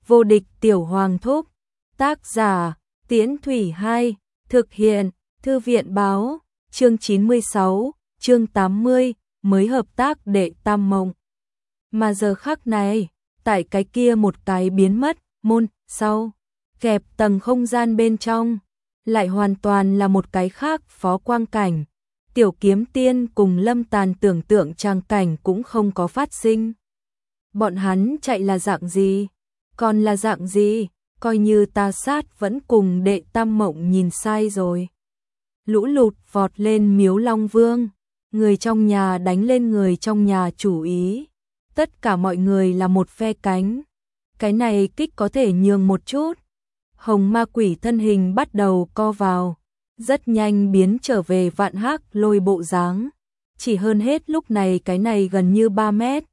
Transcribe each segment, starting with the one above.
Vô địch tiểu hoàng thúc. Tác giả, Tiễn Thủy 2, thực hiện, Thư viện báo, chương 96, chương 80, mới hợp tác Đệ Tam Mộng. Mà giờ khắc này, tại cái kia một cái biến mất, môn, sau, kẹp tầng không gian bên trong, lại hoàn toàn là một cái khác phó quang cảnh. Tiểu Kiếm Tiên cùng Lâm Tàn tưởng tượng trang cảnh cũng không có phát sinh. Bọn hắn chạy là dạng gì? Còn là dạng gì? Coi như ta sát vẫn cùng Đệ Tam Mộng nhìn sai rồi. Lũ lụt vọt lên Miếu Long Vương, người trong nhà đánh lên người trong nhà chủ ý. Tất cả mọi người là một phe cánh. Cái này kích có thể nhường một chút. Hồng ma quỷ thân hình bắt đầu co vào, rất nhanh biến trở về Vạn Hắc Lôi bộ dáng. Chỉ hơn hết lúc này cái này gần như 3 mét.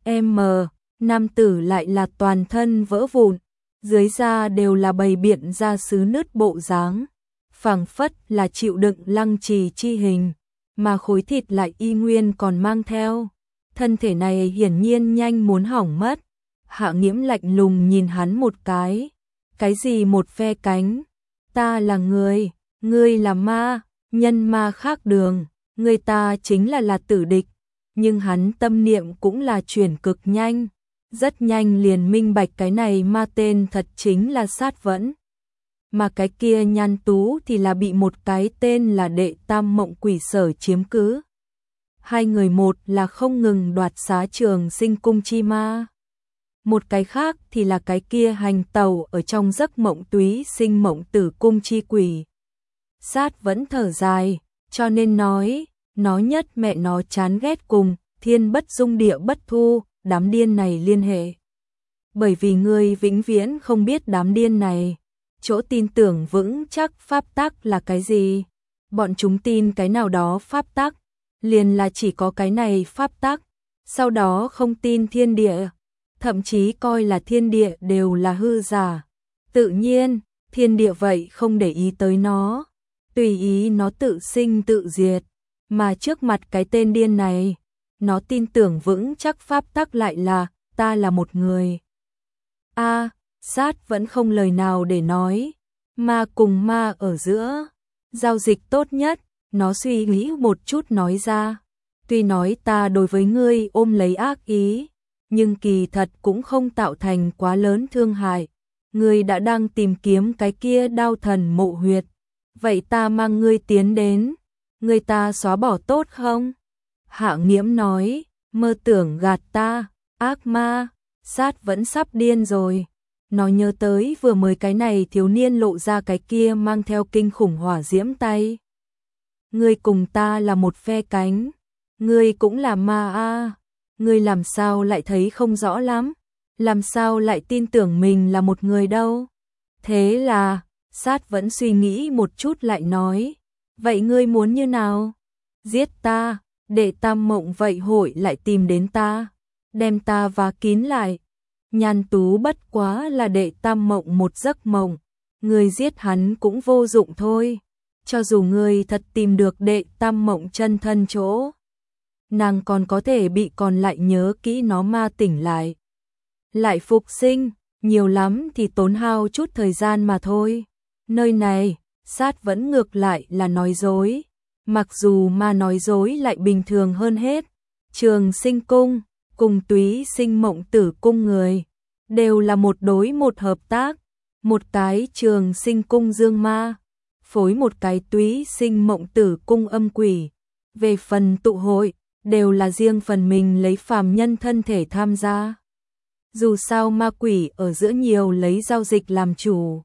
Nam tử lại là toàn thân vỡ vụn, dưới da đều là bầy biện ra sứ nứt bộ dáng, phảng phất là chịu đựng lăng trì chi hình, mà khối thịt lại y nguyên còn mang theo. Thân thể này hiển nhiên nhanh muốn hỏng mất. Hạ Nghiễm lạnh lùng nhìn hắn một cái. Cái gì một phe cánh? Ta là người, ngươi là ma, nhân ma khác đường, người ta chính là tử địch. Nhưng hắn tâm niệm cũng là chuyển cực nhanh. Rất nhanh liền minh bạch cái này ma tên thật chính là Sát Vẫn. Mà cái kia Nhan Tú thì là bị một cái tên là Đệ Tam Mộng quỷ sở chiếm cứ. Hai người, một là không ngừng đoạt xá Trường Sinh cung chi ma. Một cái khác thì là cái kia hành tàu ở trong giấc mộng túy sinh mộng tử cung chi quỷ. Sát Vẫn thở dài, cho nên nói, nó nhất mẹ nó chán ghét cùng thiên bất dung địa bất thu, đám điên này liên hệ. Bởi vì ngươi vĩnh viễn không biết đám điên này, chỗ tin tưởng vững chắc pháp tắc là cái gì. Bọn chúng tin cái nào đó pháp tắc, liền là chỉ có cái này pháp tắc, sau đó không tin thiên địa, thậm chí coi là thiên địa đều là hư giả. Tự nhiên, thiên địa vậy không để ý tới nó, tùy ý nó tự sinh tự diệt, mà trước mặt cái tên điên này, nó tin tưởng vững chắc pháp tắc lại là, ta là một người. Sát vẫn không lời nào để nói, ma cùng ma ở giữa, giao dịch tốt nhất, nó suy nghĩ một chút nói ra. Tuy nói ta đối với ngươi ôm lấy ác ý, nhưng kỳ thật cũng không tạo thành quá lớn thương hại. Ngươi đã đang tìm kiếm cái kia Đao Thần mộ huyệt, vậy ta mang ngươi tiến đến, ngươi ta xóa bỏ tốt không? Hạ Nghiễm nói, mơ tưởng gạt ta, ác ma. Sát vẫn sắp điên rồi. Nó nhớ tới vừa mới cái này thiếu niên lộ ra cái kia mang theo kinh khủng hỏa diễm tay. Ngươi cùng ta là một phe cánh, ngươi cũng là ma a. Ngươi làm sao lại thấy không rõ lắm, làm sao lại tin tưởng mình là một người đâu. Thế là, Sát vẫn suy nghĩ một chút lại nói, vậy ngươi muốn như nào? Giết ta, Đệ Tam Mộng vậy hội lại tìm đến ta, đem ta vá kín lại. Nhan Tú bất quá là Đệ Tam Mộng một giấc mộng, ngươi giết hắn cũng vô dụng thôi. Cho dù ngươi thật tìm được Đệ Tam Mộng chân thân chỗ, nàng còn có thể bị còn lại nhớ kỹ nó ma tỉnh lại. Lại phục sinh, nhiều lắm thì tốn hao chút thời gian mà thôi. Nơi này, Sát vẫn ngược lại là nói dối. Mặc dù ma nói dối lại bình thường hơn hết. Trường Sinh cung cùng Túy Sinh Mộng Tử cung người đều là một đối một hợp tác. Một cái Trường Sinh cung dương ma, phối một cái Túy Sinh Mộng Tử cung âm quỷ. Về phần tụ hội, đều là riêng phần mình lấy phàm nhân thân thể tham gia. Dù sao ma quỷ ở giữa nhiều lấy giao dịch làm chủ.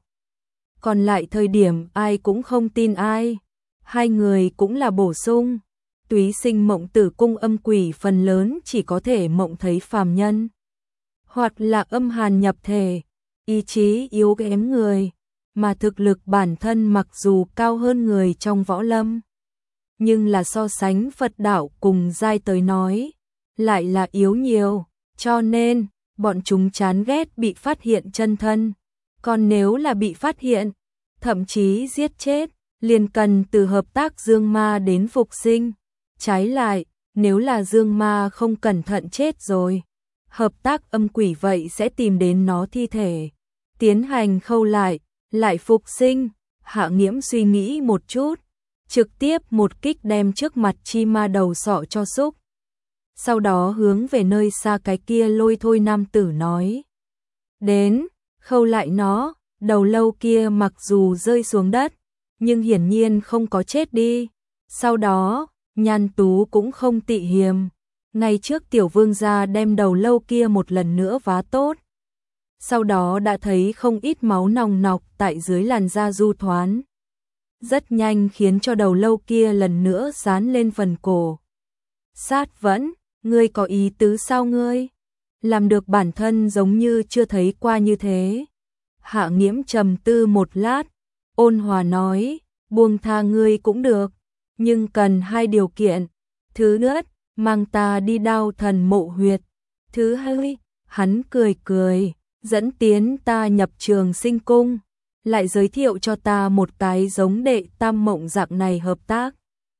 Còn lại thời điểm ai cũng không tin ai. Hai người cũng là bổ sung. Túy Sinh Mộng Tử cung âm quỷ phần lớn chỉ có thể mộng thấy phàm nhân, hoặc là âm hàn nhập thể, ý chí yếu kém người, mà thực lực bản thân mặc dù cao hơn người trong võ lâm, nhưng là so sánh Phật đạo cùng giai tới nói, lại là yếu nhiều, cho nên bọn chúng chán ghét bị phát hiện chân thân. Còn nếu là bị phát hiện, thậm chí giết chết, liền cần từ hợp tác dương ma đến phục sinh. Trái lại, nếu là dương ma không cẩn thận chết rồi, hợp tác âm quỷ vậy sẽ tìm đến nó thi thể, tiến hành khâu lại phục sinh. Hạ Nghiễm suy nghĩ một chút, trực tiếp một kích đem trước mặt chi ma đầu sọ cho xúc. Sau đó hướng về nơi xa cái kia lôi thôi nam tử nói. Đến, khâu lại nó. Đầu lâu kia mặc dù rơi xuống đất, nhưng hiển nhiên không có chết đi. Sau đó, Nhan Tú cũng không tị hiềm. Ngay trước tiểu vương gia đem đầu lâu kia một lần nữa vá tốt. Sau đó đã thấy không ít máu nòng nọc tại dưới làn da du thoán. Rất nhanh khiến cho đầu lâu kia lần nữa dán lên phần cổ. Sát Vẫn, ngươi có ý tứ sao ngươi? Làm được bản thân giống như chưa thấy qua như thế. Hạ Nghiễm trầm tư một lát, ôn hòa nói, buông tha ngươi cũng được, nhưng cần 2 điều kiện. Thứ nhất, mang ta đi Đao Thần mộ huyệt. Thứ hai, hắn cười cười, dẫn tiến ta nhập Trường Sinh cung, lại giới thiệu cho ta một cái giống Đệ Tam Mộng dạng này hợp tác.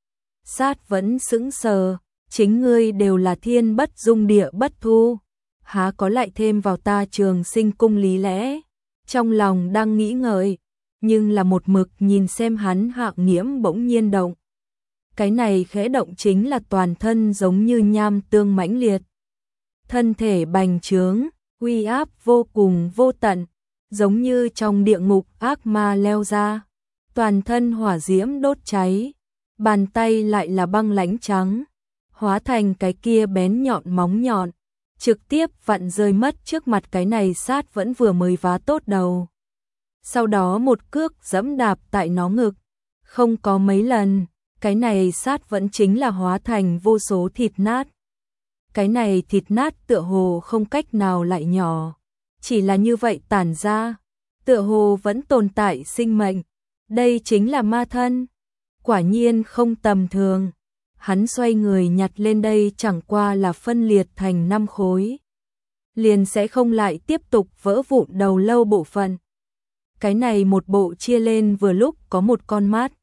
Sát Vẫn sững sờ, chính ngươi đều là thiên bất dung địa bất thu, há có lại thêm vào ta Trường Sinh cung lý lẽ. Trong lòng đang nghĩ ngợi, nhưng là một mực nhìn xem hắn. Hạ Nghiễm bỗng nhiên động. Cái này khẽ động chính là toàn thân giống như nham tương mãnh liệt. Thân thể bành trướng, uy áp vô cùng vô tận, giống như trong địa ngục ác ma leo ra. Toàn thân hỏa diễm đốt cháy, bàn tay lại là băng lãnh trắng, hóa thành cái kia bén nhọn móng nhọn, trực tiếp vặn rơi mất trước mặt cái này Sát Vẫn vừa mới vá tốt đầu. Sau đó một cước giẫm đạp tại nó ngực, không có mấy lần, cái này Sát Vẫn chính là hóa thành vô số thịt nát. Cái này thịt nát tựa hồ không cách nào lại nhỏ, chỉ là như vậy tản ra, tựa hồ vẫn tồn tại sinh mệnh. Đây chính là ma thân, quả nhiên không tầm thường. Hắn xoay người nhặt lên, đây chẳng qua là phân liệt thành 5 khối, liền sẽ không lại tiếp tục vỡ vụn đầu lâu bộ phận. Cái này một bộ chia lên vừa lúc có một con mắt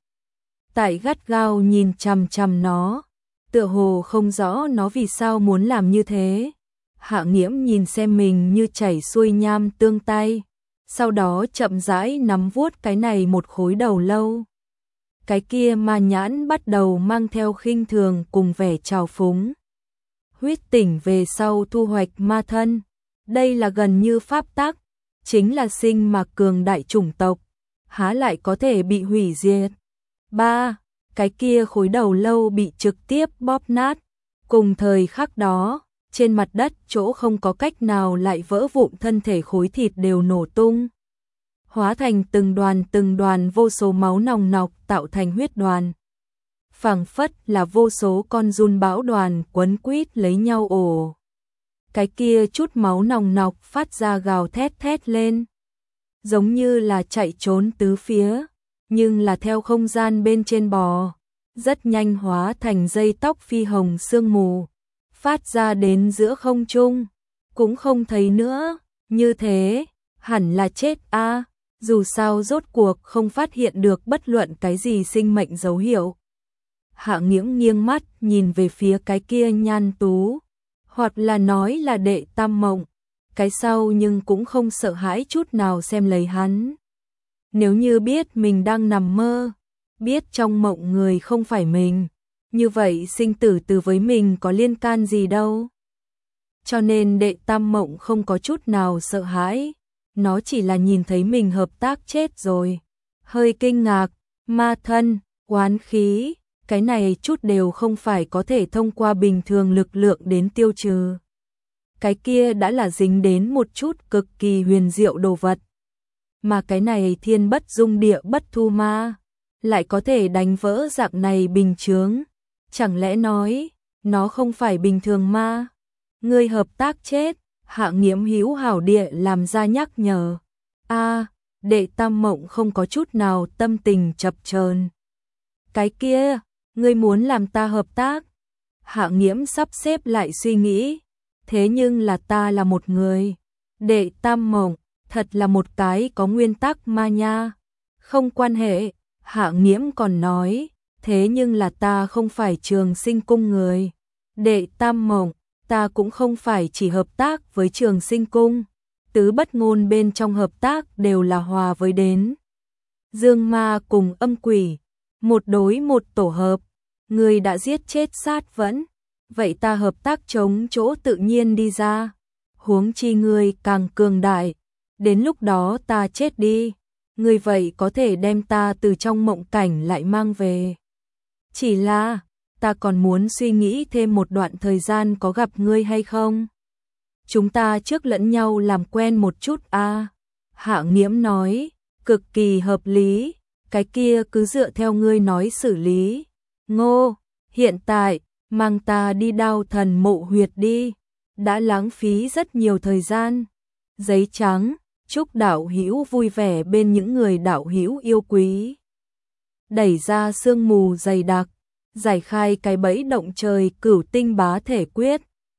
tại gắt gao nhìn chằm chằm nó, tựa hồ không rõ nó vì sao muốn làm như thế. Hạ Nghiễm nhìn xem mình như chảy xuôi nham tương tay, sau đó chậm rãi nắm vuốt cái này một khối đầu lâu. Cái kia ma nhãn bắt đầu mang theo khinh thường cùng vẻ trào phúng. Huyết tỉnh về sau thu hoạch ma thân, đây là gần như pháp tắc, chính là sinh mà cường đại chủng tộc, há lại có thể bị hủy diệt. 3. Cái kia khối đầu lâu bị trực tiếp bóp nát, cùng thời khắc đó, trên mặt đất chỗ không có cách nào lại vỡ vụn thân thể khối thịt đều nổ tung, hóa thành từng đoàn vô số máu nòng nọc tạo thành huyết đoàn. Phảng phất là vô số con giun bão đoàn quấn quýt lấy nhau ổ. Cái kia chút máu nòng nọc phát ra gào thét thét lên, giống như là chạy trốn tứ phía, nhưng là theo không gian bên trên bò, rất nhanh hóa thành dây tóc phi hồng sương mù, phát ra đến giữa không trung, cũng không thấy nữa. Như thế, hẳn là chết a. Dù sao rốt cuộc không phát hiện được bất luận cái gì sinh mệnh dấu hiệu. Hạ Nghiễm nghiêng mắt nhìn về phía cái kia Nhan Tú, hoặc là nói là Đệ Tam Mộng, cái sau nhưng cũng không sợ hãi chút nào xem lấy hắn. Nếu như biết mình đang nằm mơ, biết trong mộng người không phải mình, như vậy sinh tử từ với mình có liên can gì đâu. Cho nên Đệ Tam Mộng không có chút nào sợ hãi, nó chỉ là nhìn thấy mình hợp tác chết rồi, hơi kinh ngạc. Ma thân, oán khí, cái này chút đều không phải có thể thông qua bình thường lực lượng đến tiêu trừ. Cái kia đã là dính đến một chút cực kỳ huyền diệu đồ vật. Mà cái này thiên bất dung địa bất thu ma, lại có thể đánh vỡ dạng này bình chướng. Chẳng lẽ nói, nó không phải bình thường ma? Ngươi hợp tác chết. Hạ Nghiễm hữu hảo địa làm ra nhắc nhở. Đệ Tam Mộng không có chút nào tâm tình chập chờn. Cái kia, ngươi muốn làm ta hợp tác? Hạ Nghiễm sắp xếp lại suy nghĩ. Thế nhưng là ta là một người. Đệ Tam Mộng, thật là một cái có nguyên tắc ma nha. Không quan hệ, Hạ Nghiễm còn nói. Thế nhưng là ta không phải Trường Sinh cung người. Đệ Tam Mộng, ta cũng không phải chỉ hợp tác với Trường Sinh cung. tứ bất ngôn bên trong hợp tác đều là hòa với đến. Dương ma cùng âm quỷ, một đối một tổ hợp, người đã giết chết sát vẫn, vậy ta hợp tác chống chỗ tự nhiên đi ra, huống chi người càng cường đại, đến lúc đó ta chết đi, người vậy có thể đem ta từ trong mộng cảnh lại mang về. Chỉ là, ta còn muốn suy nghĩ thêm một đoạn thời gian có gặp ngươi hay không? Chúng ta trước lẫn nhau làm quen một chút a. Hạ Nghiễm nói, cực kỳ hợp lý, cái kia cứ dựa theo ngươi nói xử lý. Ngô, hiện tại, mang ta đi Đao Thần mộ huyệt đi, đã lãng phí rất nhiều thời gian. Giấy trắng, chúc đạo hữu vui vẻ bên những người đạo hữu yêu quý. Đẩy ra sương mù dày đặc, giải khai cái bẫy động trời Cửu Tinh Bá Thể Quyết.